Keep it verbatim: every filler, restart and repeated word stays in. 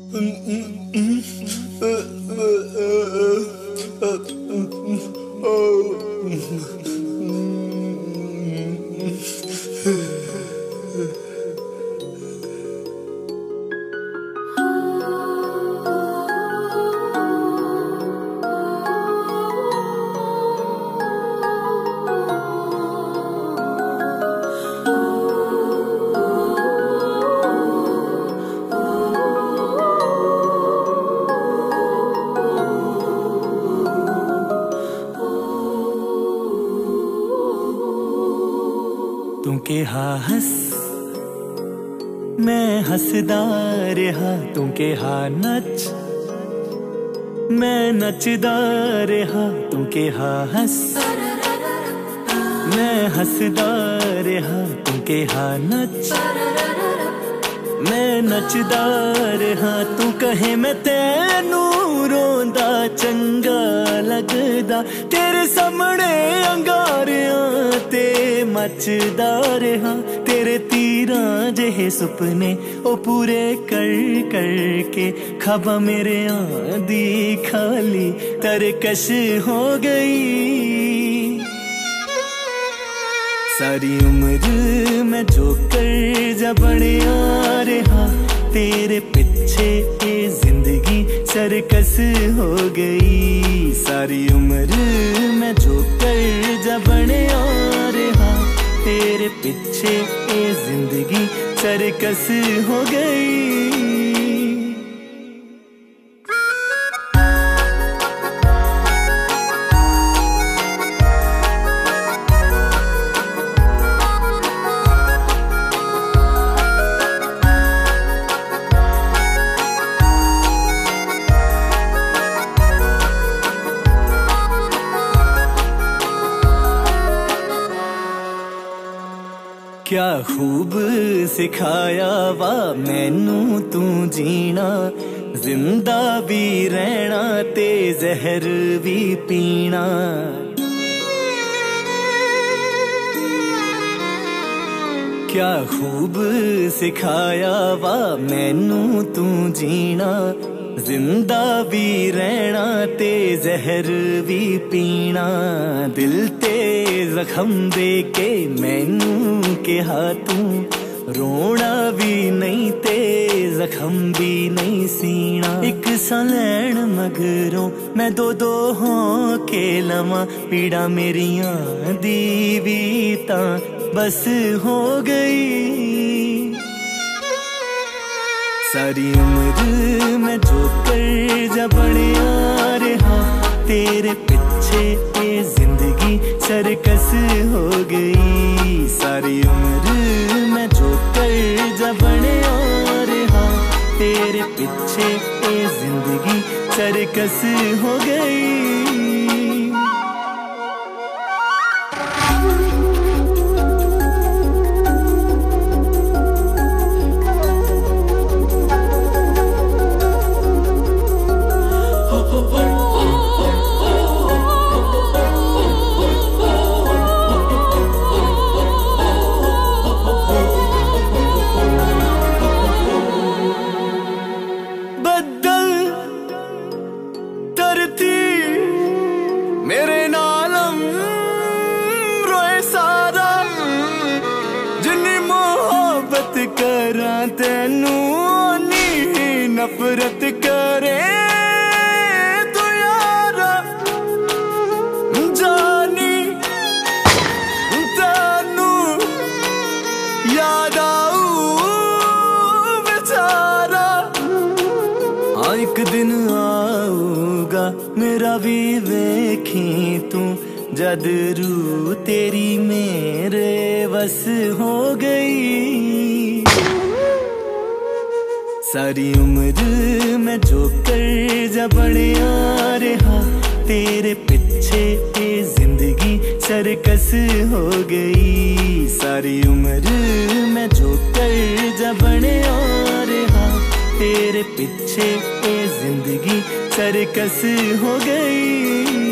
तू कहा हस मैं हसदा रहा, तू कहा नच मैं नचदा रहा, तू कहा हस मैं हसदा रहा, तू कहा नच मैं नचदा रहा। तू कहे मैं तेनू रोंदा चंगा लगदा, तेरे सामने अंगारियां ते मचदा रहा। तेरे तीरां जेहे सुपने ओ पूरे कर कर के ख्वाबां मेरे आंदी खाली तरकश हो गई। सारी उम्र मैं जोकर जा बनिया रहा, तेरे पीछे ये जिंदगी सरकस हो गई। सारी उम्र मैं जोकर जा बनिया रहा, तेरे पीछे ये जिंदगी सरकस हो गई। क्या खूब सिखाया वा मैनू तू जीना, जिंदा भी रहना ते जहर भी पीना। क्या खूब सिखाया वा मैनू तू जीना, जिंदा भी रहना ते जहर भी पीना। दिल ते जख्म दे के मैनू कहा तू रोना भी नहीं ते जख्म भी नहीं सीना। एक सा लैन मगरों मैं दो दो हो के लवा, पीड़ा मेरिया दी भी तां बस हो गई। सारी उम्र मैं जोकर जा बनिया रहा, तेरे पीछे ये जिंदगी सरकस हो गई। सारी उम्र मैं जोकर जा बनिया रहा, तेरे पीछे ये जिंदगी सरकस हो गई। मेरे नालम रोए सारा, जिन्नी मोहब्बत करा तेनू नी नफरत करे तू यारा। जानी तेनू याद आऊ बेचारा, हाँ एक दिन आऊगा मेरा भी वेखी तू, जद रू तेरी मेरे बस हो गई। सारी उम्र मैं जोकर जा बनिया रहा, तेरे पीछे ये जिंदगी सरकस हो गई। सारी उम्र मैं जोकर जा बनिया रहा, तेरे पीछे ये जिंदगी सरकस हो गई।